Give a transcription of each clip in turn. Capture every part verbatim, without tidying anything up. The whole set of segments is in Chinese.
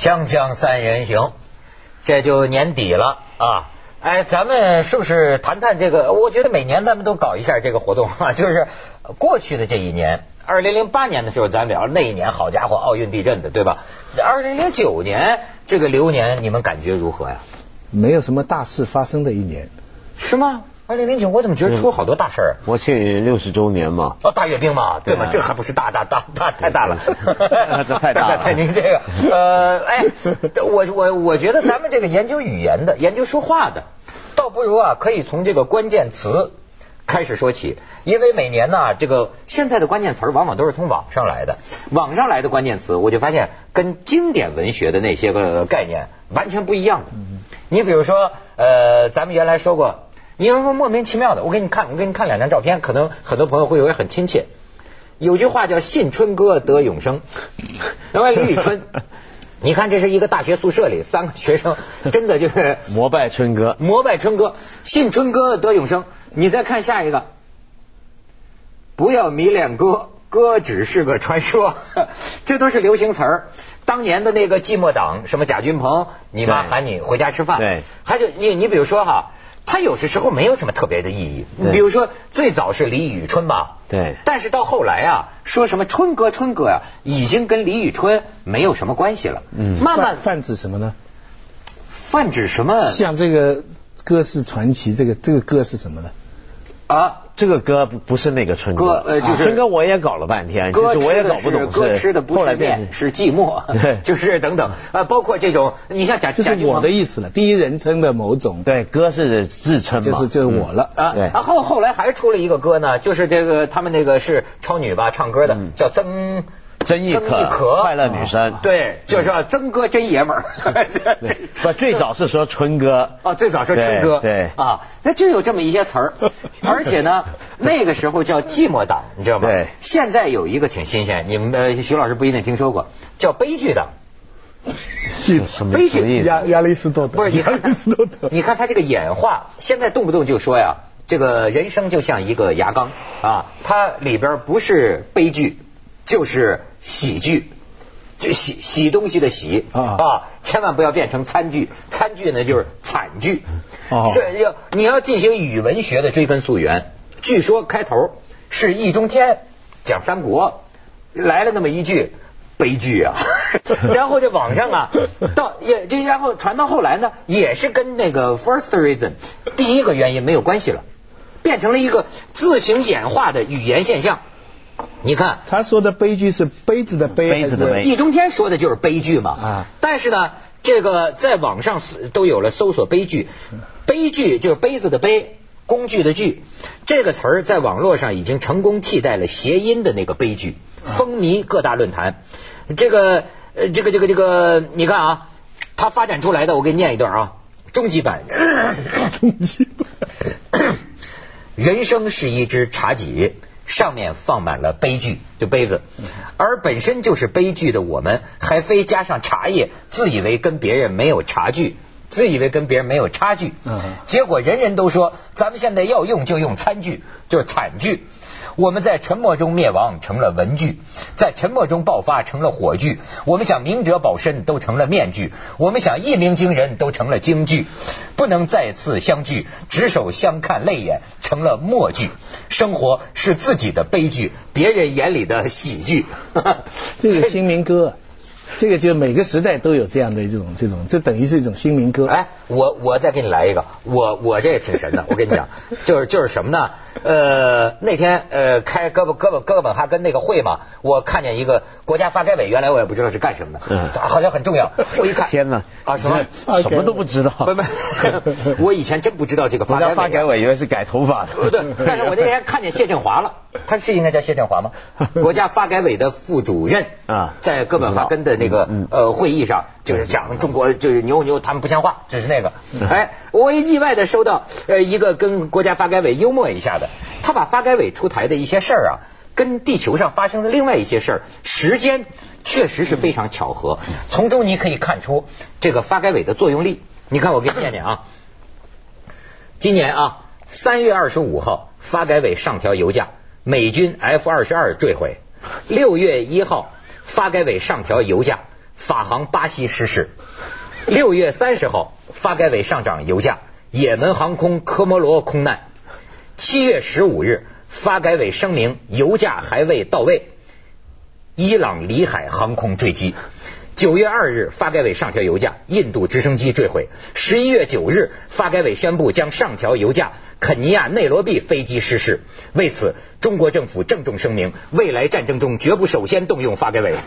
锵锵三人行，这就年底了啊！哎，咱们是不是谈谈这个？我觉得每年咱们都搞一下这个活动啊，就是过去的这一年，二零零八年的时候咱聊那一年，好家伙，奥运地震的，对吧？二零零九年这个流年，你们感觉如何呀？ 没有什么大事发生的一年， 是吗？二零零九，我怎么觉得出好多大事儿？ 国庆六十周年嘛， 哦，大阅兵嘛，对吧？这还不是大大大大太大了， 这太大了。 太您这个，呃，哎，我我我觉得咱们这个研究语言的、研究说话的，倒不如啊，可以从这个关键词开始说起，因为每年呢，这个现在的关键词往往都是从网上来的，网上来的关键词，我就发现跟经典文学的那些个概念完全不一样的。你比如说，呃，咱们原来说过。你要说莫名其妙的，我给你看，我给你看两张照片，可能很多朋友会以为很亲切。有句话叫"信春歌得永生"，另外李宇春，你看这是一个大学宿舍里三个学生，真的就是膜拜春歌， 膜拜春歌，信春歌得永生。你再看下一个，不要迷恋歌，歌只是个传说，这都是流行词儿。当年的那个寂寞党，什么贾君鹏，你妈喊你回家吃饭， 对， 还就你你比如说哈。它有些时候没有什么特别的意义，比如说最早是李宇春吧， 对， 但是到后来啊，说什么春歌春歌呀、啊，已经跟李宇春没有什么关系了。嗯，慢慢泛指什么呢？ 泛指什么？ 像这个歌是传奇，这个这个歌是什么呢？ 啊， 这个歌不是那个春歌， 歌呃就是、 啊、春歌我也搞了半天， 歌就是我也搞不懂， 歌吃的不是面，是寂寞，就是等等啊，包括这种，你像贾， 就是我的意思了，第一人称的某种， 对，歌是自称嘛， 就是就是我了、 嗯、啊。 对， 然后后来还出了一个歌呢，就是这个他们那个是超女吧唱歌的，嗯、叫曾。 曾轶可，快乐女生， 对，就是说曾哥真爷们儿。 不，最早是说春歌， 哦，最早是春歌， 对啊，那就有这么一些词儿，而且呢，那个时候叫寂寞党，你知道吗？ 对， 现在有一个挺新鲜，你们呃徐老师不一定听说过，叫悲剧党。 悲剧亚亚里士多德不是？你看他，你看他这个演化，现在动不动就说呀，这个人生就像一个牙缸啊，它里边不是悲剧。就是喜剧，就洗洗东西的洗啊, 啊，千万不要变成餐具，餐具呢就是惨剧。哦，对，要你要进行语文学的追根溯源。据说开头是易中天讲三国，来了那么一句悲剧啊，然后这网上啊，到也就然后传到后来呢，也是跟那个 first reason 第一个原因没有关系了，变成了一个自行演化的语言现象。你看他说的悲剧是杯子的杯， 杯子的杯， 易中天说的就是悲剧嘛。 啊， 但是呢，这个在网上都有了搜索悲剧，悲剧就是杯子的杯，工具的具，这个词儿在网络上已经成功替代了谐音的那个悲剧，风靡各大论坛。这个呃，这个这个这个，你看啊，它发展出来的，我给你念一段啊，终极版。 终极版。 人生是一只茶几。上面放满了悲剧，就杯子，而本身就是悲剧的我们，还非加上茶叶，自以为跟别人没有差距，自以为跟别人没有差距，结果人人都说咱们现在要用就用餐具，就是惨剧。我们在沉默中灭亡成了文具，在沉默中爆发成了火炬，我们想明哲保身都成了面具，我们想一鸣惊人都成了京剧，不能再次相聚，执手相看泪眼成了默剧。生活是自己的悲剧，别人眼里的喜剧。 这个新民歌，这个就每个时代都有这样的这种这种，这等于是一种新民歌。 哎，我我再给你来一个，我我这个挺神的，我跟你讲，就是就是什么呢？呃，那天呃开哥本哥本哥本哈根那个会嘛，我看见一个国家发改委，原来我也不知道是干什么的，嗯、好像很重要。我一看， 天哪啊什么什么都不知道， 不不，我以前真不知道这个发改委、啊。 发改委以为是改头发的， 对，但是我那天看见谢振华了，他是应该叫谢振华吗？国家发改委的副主任啊，在哥本哈根的那个、嗯、呃会议上，就是讲中国就是牛牛他们不像话，就是那个。哎，我意外的收到呃一个跟国家发改委幽默一下的。他把发改委出台的一些事儿啊，跟地球上发生的另外一些事儿，时间确实是非常巧合，从中你可以看出这个发改委的作用力。你看，我给你念念啊，今年啊，三月二十五号，发改委上调油价，美军 F 二十二坠毁；六月一号，发改委上调油价， 法航巴西失事。六月三十号，发改委上涨油价，也门航空科摩罗空难。七月十五日，发改委声明油价还未到位，伊朗里海航空坠机。九月二日，发改委上调油价，印度直升机坠毁。十一月九日，发改委宣布将上调油价，肯尼亚内罗毕飞机失事。为此，中国政府郑重声明，未来战争中绝不首先动用发改委。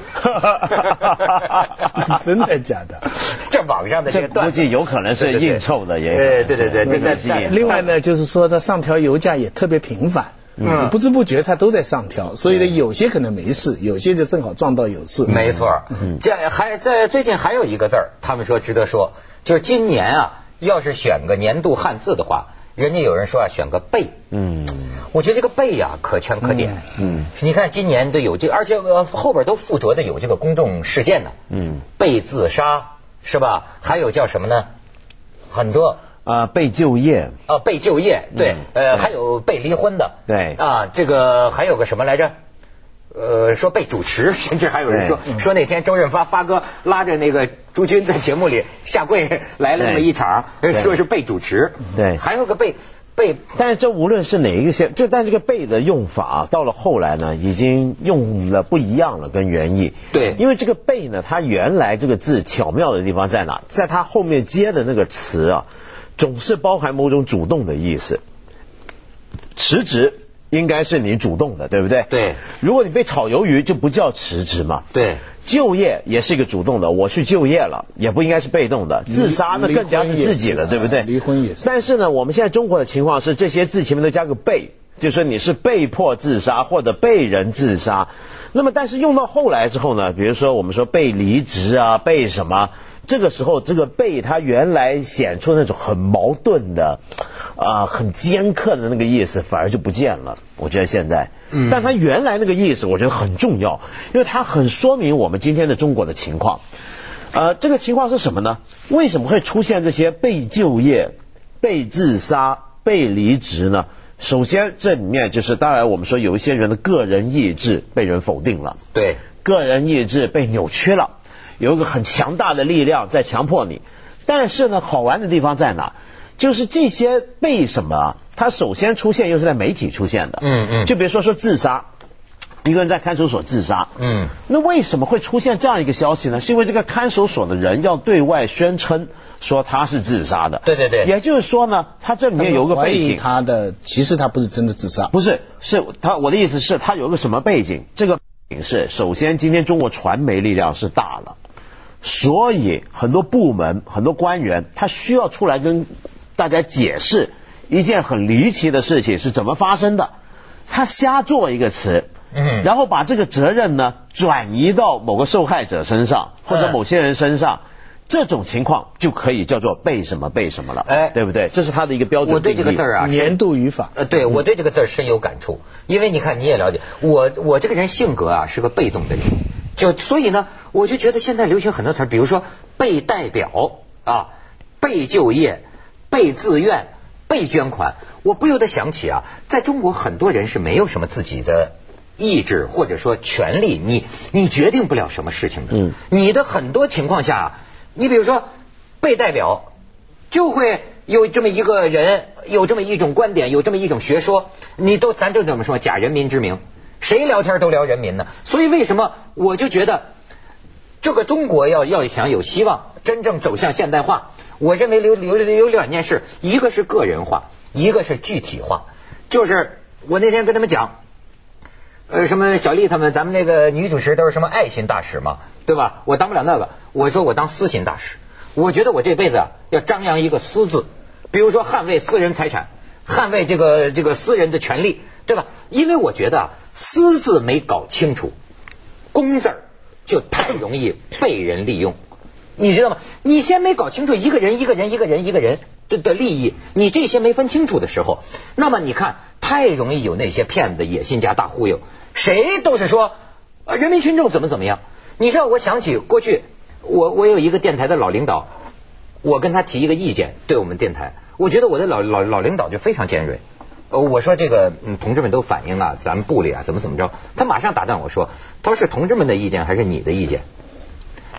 真的假的？ 这网上的这个段子，估计有可能是硬凑的，也对对对对对对对。另外呢，就是说它上调油价也特别频繁。嗯，不知不觉它都在上调，所以呢，有些可能没事，有些就正好撞到有事。 没错，嗯，这还在最近还有一个字儿，他们说值得说，就是今年啊，要是选个年度汉字的话，人家有人说啊，选个贝。嗯，我觉得这个贝呀、啊，可圈可点。嗯，你看今年都有这个，而且呃后边都附着的有这个公众事件呢。嗯，被自杀是吧？还有叫什么呢？很多。 啊，被就业啊，被就业，对，嗯、呃，还有被离婚的， 对， 啊，这个还有个什么来着？呃，说被主持，甚至还有人说说那天周润发发哥拉着那个朱军在节目里下跪来了那么一场，说是被主持， 对， 还有个被被， 但是这无论是哪一个先，就但这个被的用法到了后来呢，已经用了不一样了，跟原意， 对， 因为这个被呢，它原来这个字巧妙的地方在哪？在它后面接的那个词啊。总是包含某种主动的意思，辞职应该是你主动的，对不对？ 对。 如果你被炒鱿鱼，就不叫辞职嘛。 对。 就业也是一个主动的，我去就业了，也不应该是被动的。自杀呢更加是自己的，对不对？ 离婚也是。 但是呢，我们现在中国的情况是，这些字前面都加个被，就说你是被迫自杀或者被人自杀。那么，但是用到后来之后呢，比如说我们说被离职啊，被什么？这个时候，这个被它原来显出那种很矛盾的啊、呃、很尖刻的那个意思，反而就不见了。我觉得现在，嗯，但它原来那个意思，我觉得很重要，因为它很说明我们今天的中国的情况。呃，这个情况是什么呢？为什么会出现这些被就业、被自杀、被离职呢？首先，这里面就是当然我们说有一些人的个人意志被人否定了， 对， 个人意志被扭曲了。有一个很强大的力量在强迫你，但是呢，好玩的地方在哪？就是这些被什么？它首先出现又是在媒体出现的，嗯嗯，就比如说说自杀，一个人在看守所自杀，嗯，那为什么会出现这样一个消息呢？是因为这个看守所的人要对外宣称说他是自杀的， 对对对， 也就是说呢，他这里面有个背景， 他的其实他不是真的自杀， 不是，是他我的意思是，他有个什么背景？这个背景是，首先今天中国传媒力量是大了。所以很多部门很多官员他需要出来跟大家解释一件很离奇的事情是怎么发生的，他瞎做一个词，嗯，然后把这个责任呢转移到某个受害者身上或者某些人身上，嗯，这种情况就可以叫做被什么被什么了，哎，对不对？这是他的一个标准定义。 我对这个字啊， 年度语法， 呃，对我对这个字深有感触，因为你看你也了解我，我这个人性格啊是个被动的人。就所以呢，我就觉得现在流行很多词，比如说被代表啊、被就业、被自愿、被捐款，我不由得想起啊，在中国很多人是没有什么自己的意志或者说权利，你你决定不了什么事情的。嗯，你的很多情况下，你比如说被代表，就会有这么一个人，有这么一种观点，有这么一种学说，你都咱就这么说，假人民之名。谁聊天都聊人民呢？所以为什么我就觉得这个中国要要想有希望真正走向现代化，我认为有有有两件事，一个是个人化，一个是具体化。就是我那天跟他们讲，呃，什么小丽他们，咱们那个女主持都是什么爱心大使嘛，对吧？我当不了那个，我说我当私心大使。我觉得我这辈子啊要张扬一个私字，比如说捍卫私人财产，捍卫这个这个私人的权利，对吧？因为我觉得啊，私字没搞清楚，公字就太容易被人利用，你知道吗？你先没搞清楚一个人一个人一个人一个人的的利益，你这些没分清楚的时候，那么你看太容易有那些骗子野心家大忽悠，谁都是说人民群众怎么怎么样。你知道我想起过去我我有一个电台的老领导，我跟他提一个意见，对我们电台，我觉得我的老老老领导就非常尖锐。呃，我说这个，嗯，同志们都反映啊，咱们部里啊，怎么怎么着？他马上打断我说，他说是同志们的意见还是你的意见？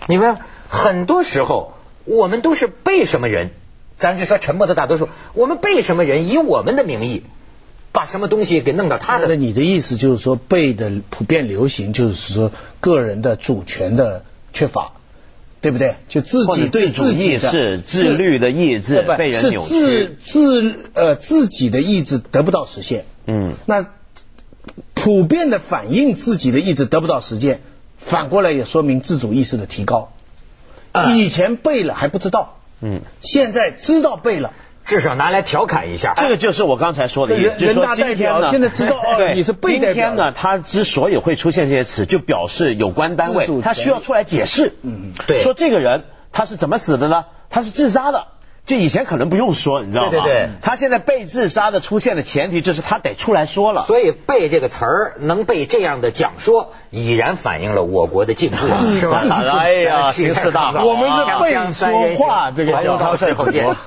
你们很多时候我们都是被什么人，咱就说沉默的大多数，我们被什么人以我们的名义把什么东西给弄到他的。 那你的意思就是说，被的普遍流行就是说个人的主权的缺乏，对不对？就自己对自己的意识、自律的意志被人扭曲， 是自自呃自己的意志得不到实现。嗯，那普遍的反映自己的意志得不到实现，反过来也说明自主意识的提高。啊、以前背了还不知道，嗯，现在知道背了。 至少拿来调侃一下， 这个就是我刚才说的意思，就是说今天呢， 现在知道哦，你是被代表。 今天呢，他之所以会出现这些词，就表示有关单位他需要出来解释，嗯，对，说这个人他是怎么死的呢？他是自杀的。就以前可能不用说，你知道吗？ 对对对， 他现在被自杀的出现的前提就是他得出来说了。 所以背这个词儿能被这样的讲说，已然反映了我国的进步，是吧？ 哎呀，形势大好， 我们是背说话，这个叫超事后见。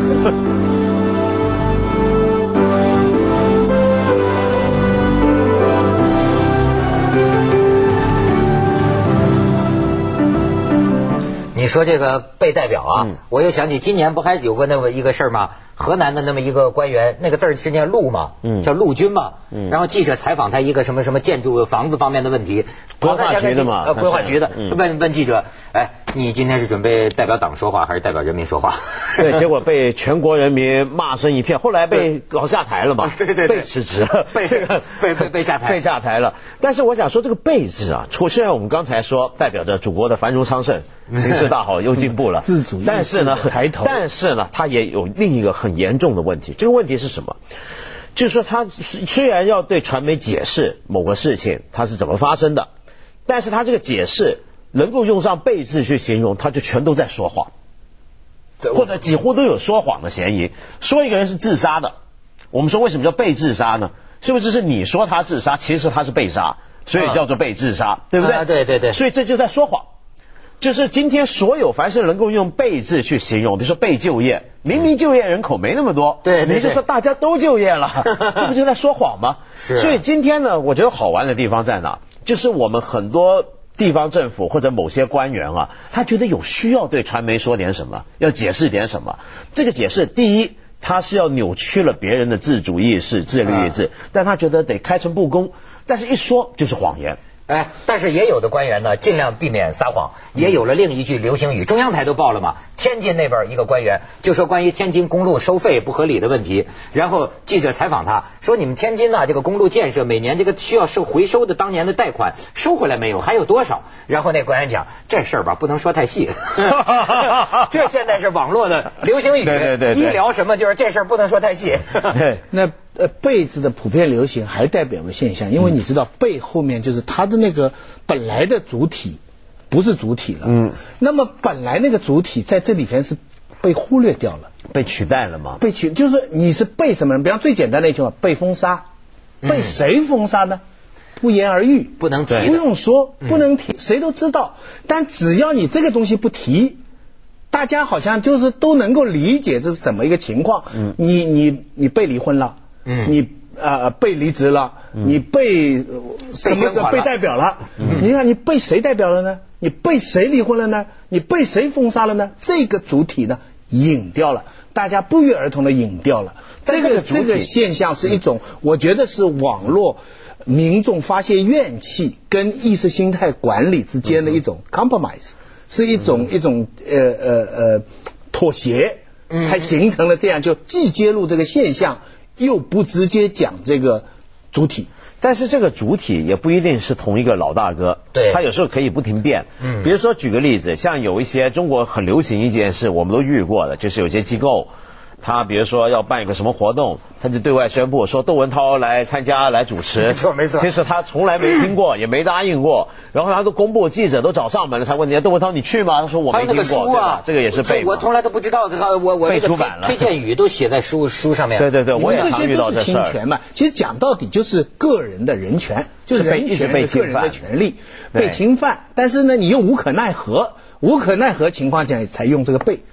你说这个被代表啊，嗯、我又想起今年不还有过那么一个事儿吗？河南的那么一个官员，那个字儿是念陆嘛，嗯，叫陆军嘛，嗯，然后记者采访他一个什么什么建筑房子方面的问题， 规划局的嘛， 呃，规划局的，嗯、问问记者，哎，你今天是准备代表党说话还是代表人民说话？ 对，结果被全国人民骂声一片，后来被搞下台了嘛， 对对对， 被辞职了， 被这个被被被下台， 被下台了。但是我想说，这个被字啊，虽然我们刚才说代表着祖国的繁荣昌盛，形势大好，又进步了， 自主意识但是呢， 抬头， 但是呢，它也有另一个很严重的问题。这个问题是什么？就是说，他虽然要对传媒解释某个事情它是怎么发生的，但是他这个解释能够用上被字去形容，他就全都在说谎，或者几乎都有说谎的嫌疑。说一个人是自杀的，我们说为什么叫被自杀呢？是不是是你说他自杀，其实他是被杀，所以叫做被自杀，对不对？ 啊，对对对。 所以这就在说谎。就是今天所有凡是能够用被字去形容，比如说被就业，明明就业人口没那么多， 对， 你就说大家都就业了，这不就在说谎吗？ 是。 所以今天呢，我觉得好玩的地方在哪？就是我们很多地方政府或者某些官员啊，他觉得有需要对传媒说点什么，要解释点什么。这个解释，第一，他是要扭曲了别人的自主意识、自律意志，啊、但他觉得得开诚布公，但是一说就是谎言。 哎，但是也有的官员呢，尽量避免撒谎。也有了另一句流行语，中央台都报了嘛。天津那边一个官员就说关于天津公路收费不合理的问题，然后记者采访他说：“你们天津呢，这个公路建设每年这个需要收回收的当年的贷款收回来没有？还有多少？”然后那官员讲这事儿吧，不能说太细。这现在是网络的流行语， 对对 对, 对， 一聊什么就是这事儿不能说太细。 对，那呃被字的普遍流行还代表个现象，因为你知道被后面就是它的那个本来的主体不是主体了，嗯，那么本来那个主体在这里边是被忽略掉了， 被取代了吗？ 被取就是你是被什么人？比方最简单的一句话，被封杀，被谁封杀呢？不言而喻， 不能提， 不用说，不能提，谁都知道。但只要你这个东西不提，大家好像就是都能够理解这是怎么一个情况。嗯，你你你被离婚了，嗯，你呃被离职了，嗯、你被、呃、什么时候被代表了？嗯，你看你被谁代表了呢？你被谁离婚了呢？你被谁封杀了呢？这个主体呢隐掉了，大家不约而同的隐掉了。这个这个现象是一种，嗯、我觉得是网络民众发泄怨气跟意识形态管理之间的一种 compromise，、嗯、是一种、嗯、一种呃呃呃妥协，才形成了这样，就既揭露这个现象，又不直接讲这个主体。 但是这个主体也不一定是同一个老大哥， 对， 他有时候可以不停变。嗯，比如说举个例子，像有一些中国很流行一件事，我们都遇过的，就是有些机构，他比如说要办一个什么活动，他就对外宣布说窦文涛来参加来主持， 没错没错。 其实他从来没听过，也没答应过，然后他都公布，记者都找上门了，才问你窦文涛你去吗？他说我没听过。 他那个书啊， 这个也是被我从来都不知道的，我我被出版了， 推荐语都写在书书上面。 对对对，我也常遇到这事儿。 侵权嘛，其实讲到底就是个人的人权，就是人权被个人的权利被侵犯，但是呢，你又无可奈何。无可奈何情况下才用这个被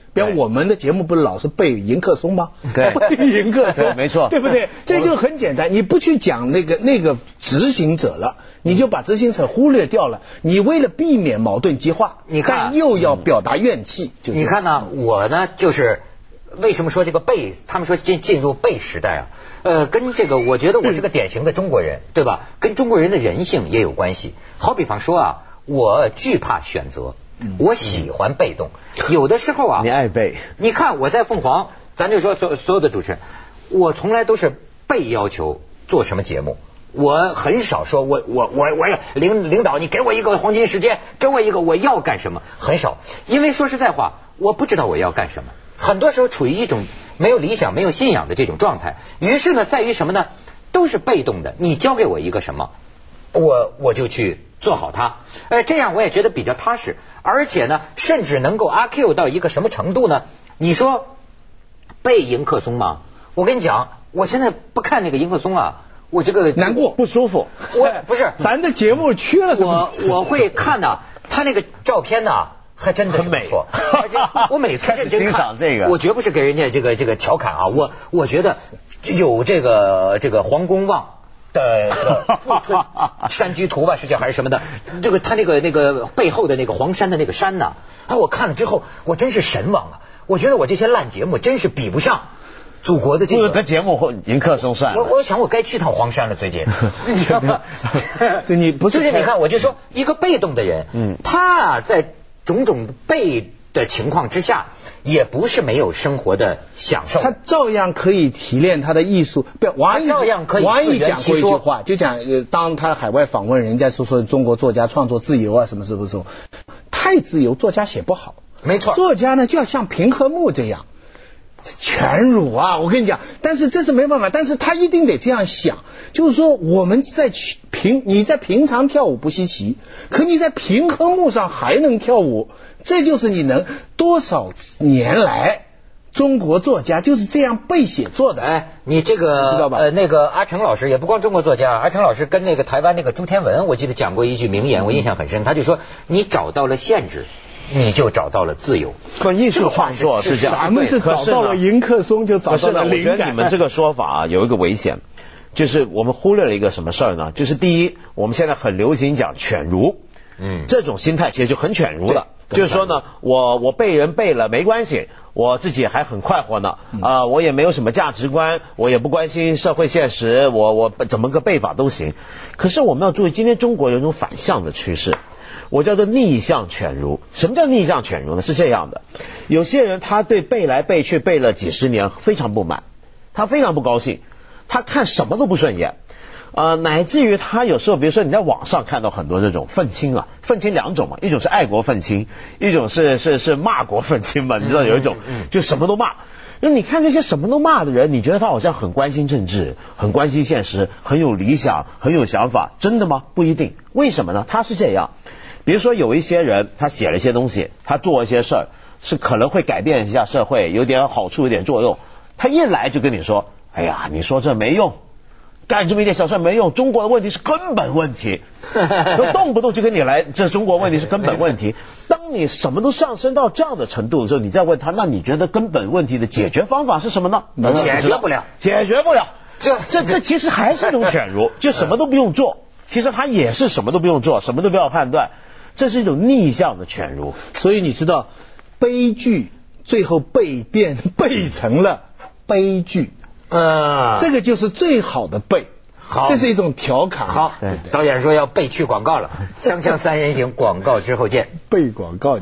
比方我们的节目不是老是背迎客松吗？ 对， 背迎客松， 没错， 对不对？这就很简单，你不去讲那个那个执行者了，你就把执行者忽略掉了。你为了避免矛盾激化， 你看但又要表达怨气，就你看呢，我呢就是为什么说这个背，他们说进进入背时代啊，呃，跟这个我觉得我是个典型的中国人，对吧？跟中国人的人性也有关系。好比方说啊，我惧怕选择。我喜欢被动，有的时候啊， 你爱被。 你看我在凤凰，咱就说所所有的主持人，我从来都是被要求做什么节目，我很少说我我我我领领导你给我一个黄金时间，给我一个我要干什么，很少，因为说实在话，我不知道我要干什么，很多时候处于一种没有理想、没有信仰的这种状态。于是呢，在于什么呢？都是被动的，你交给我一个什么，我我就去做好它，呃，这样我也觉得比较踏实，而且呢，甚至能够阿 Q 到一个什么程度呢？你说背迎客松吗？我跟你讲，我现在不看那个迎客松啊，我这个难过不舒服。 我不是咱的节目缺了什么？ 我我会看的，他那个照片呢，还真的是不错，而且我每次认真看这个， 我绝不是给人家这个这个调侃啊，我我觉得有这个这个黄公望的这个富春山居图吧，是叫还是什么的？这个他那个那个背后的那个黄山的那个山呢，啊，我看了之后，我真是神往啊！我觉得我这些烂节目真是比不上祖国的这个。 这节目或迎客松算了。 我我想我该去趟黄山了，最近，你知道吗？ 这你不是？ 最近你看，我就说一个被动的人，嗯，他在种种被的情况之下，也不是没有生活的享受， 他照样可以提炼他的艺术。不，王毅照样可以王毅讲过一句话，就讲呃，当他海外访问人家说说中国作家创作自由啊什么什么时候，太自由，作家写不好。 没错， 作家呢就要像平和木这样。全辱啊！我跟你讲，但是这是没办法，但是他一定得这样想，就是说我们在平你在平常跳舞不稀奇，可你在平衡木上还能跳舞，这就是你能多少年来中国作家就是这样背写作的。 哎，你这个知道吧？ 呃，那个阿成老师也不光中国作家，阿成老师跟那个台湾那个朱天文，我记得讲过一句名言，我印象很深，他就说你找到了限制，你就找到了自由。 说艺术创作是这样， 咱们是找到了迎客松就找到了灵感。 我觉得你们这个说法啊有一个危险，就是我们忽略了一个什么事儿呢？就是第一，我们现在很流行讲犬儒，嗯，这种心态其实就很犬儒了。就是说呢，我我被人背了没关系，我自己还很快活呢，啊、呃，我也没有什么价值观，我也不关心社会现实，我我怎么个背法都行。可是我们要注意，今天中国有一种反向的趋势。我叫做逆向犬儒。什么叫逆向犬儒呢？是这样的，有些人他对背来背去背了几十年非常不满，他非常不高兴，他看什么都不顺眼，呃，乃至于他有时候比如说你在网上看到很多这种愤青啊，愤青两种嘛，一种是爱国愤青，一种是是是骂国愤青嘛，你知道有一种就什么都骂。那你看这些什么都骂的人，你觉得他好像很关心政治，很关心现实，很有理想，很有想法，真的吗？不一定。为什么呢？他是这样，比如说有一些人他写了一些东西，他做一些事儿是可能会改变一下社会，有点好处有点作用，他一来就跟你说，哎呀你说这没用，干这么一点小事没用，中国的问题是根本问题，动不动就跟你来这中国问题是根本问题。当你什么都上升到这样的程度的时候，你再问他，那你觉得根本问题的解决方法是什么呢？ 解决不了， 解决不了， 这这这其实还是一种犬儒，就什么都不用做，其实他也是什么都不用做，什么都不要判断，这是一种逆向的犬儒。 所以你知道悲剧最后被变背成了悲剧， 嗯， 这个就是最好的背。 好， 这是一种调侃。 好，导演说要背去广告了，锵锵三人行，广告之后见。 背广告就是。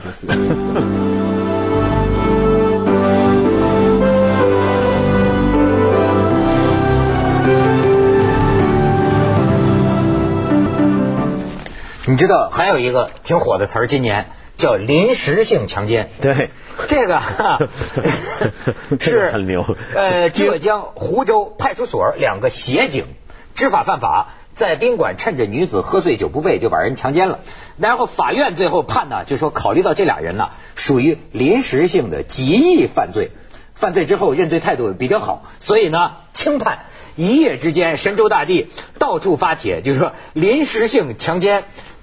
你知道还有一个挺火的词儿，今年叫临时性强奸。 对， 这个是很牛。 呃，浙江湖州派出所两个协警知法犯法，在宾馆趁着女子喝醉酒不备就把人强奸了。然后法院最后判呢，就说考虑到这俩人呢属于临时性的极易犯罪，犯罪之后认罪态度比较好，所以呢轻判。一夜之间神州大地到处发帖，就是说临时性强奸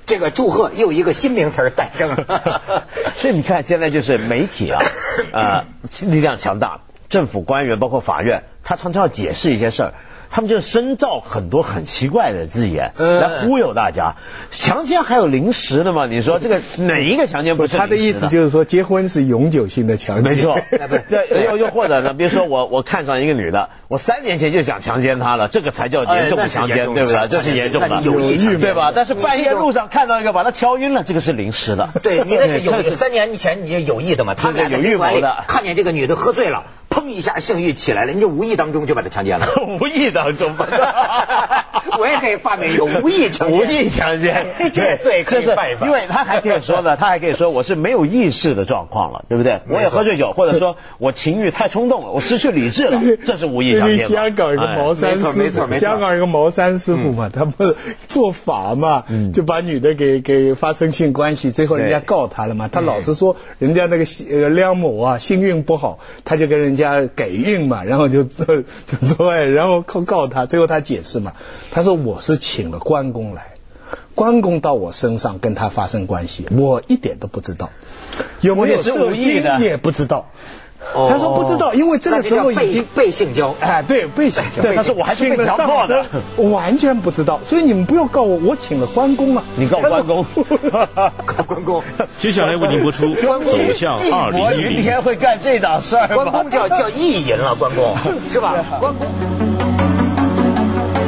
这个祝贺又一个新名词诞生了。 所以你看，现在就是媒体啊，呃，力量强大，政府官员包括法院，他常常要解释一些事儿。他们就深造很多很奇怪的字眼来忽悠大家。强奸还有临时的吗？你说这个哪一个强奸不是临时的？ 他的意思就是说，结婚是永久性的强奸。 没错，对，又又或者呢，比如说我我看上一个女的，我三年前就想强奸她了，这个才叫严重的强奸，对不对？这是严重的， 有意强奸， 对吧？但是半夜路上看到一个把她敲晕了，这个是临时的。 对，你那是有三年前你有意的嘛？他们俩有预谋的， 看见这个女的喝醉了，砰一下性欲起来了，你就无意当中就把她强奸了。 无意当中吧。 我也可以发明有无意强奸， 无意强奸， 这最可以办法。 因为他还可以说呢，他还可以说我是没有意识的状况了，对不对？我也喝醉酒，或者说我情欲太冲动了，我失去理智了，这是无意强奸。 香港一个茅山师傅，香港一个茅山师傅嘛，他不做法嘛，就把女的给给发生性关系，最后人家告他了嘛。他老是说人家那个呃梁某啊性运不好，他就跟人家给运嘛，然后就就做爱，然后告告他，最后他解释嘛，他说我是请了关公来，关公到我身上跟他发生关系，我一点都不知道，有没有射精也不知道。他说不知道，因为这个时候已经被性交， 哎，对，被性交。 对，他说我还是被强迫的， 我完全不知道，所以你们不要告我，我请了关公啊， 你告关公， 告关公。 接下来为您播出《走向二零一零》。 明天会干这档事儿吗？ 关公叫叫意淫了，关公是吧？关公。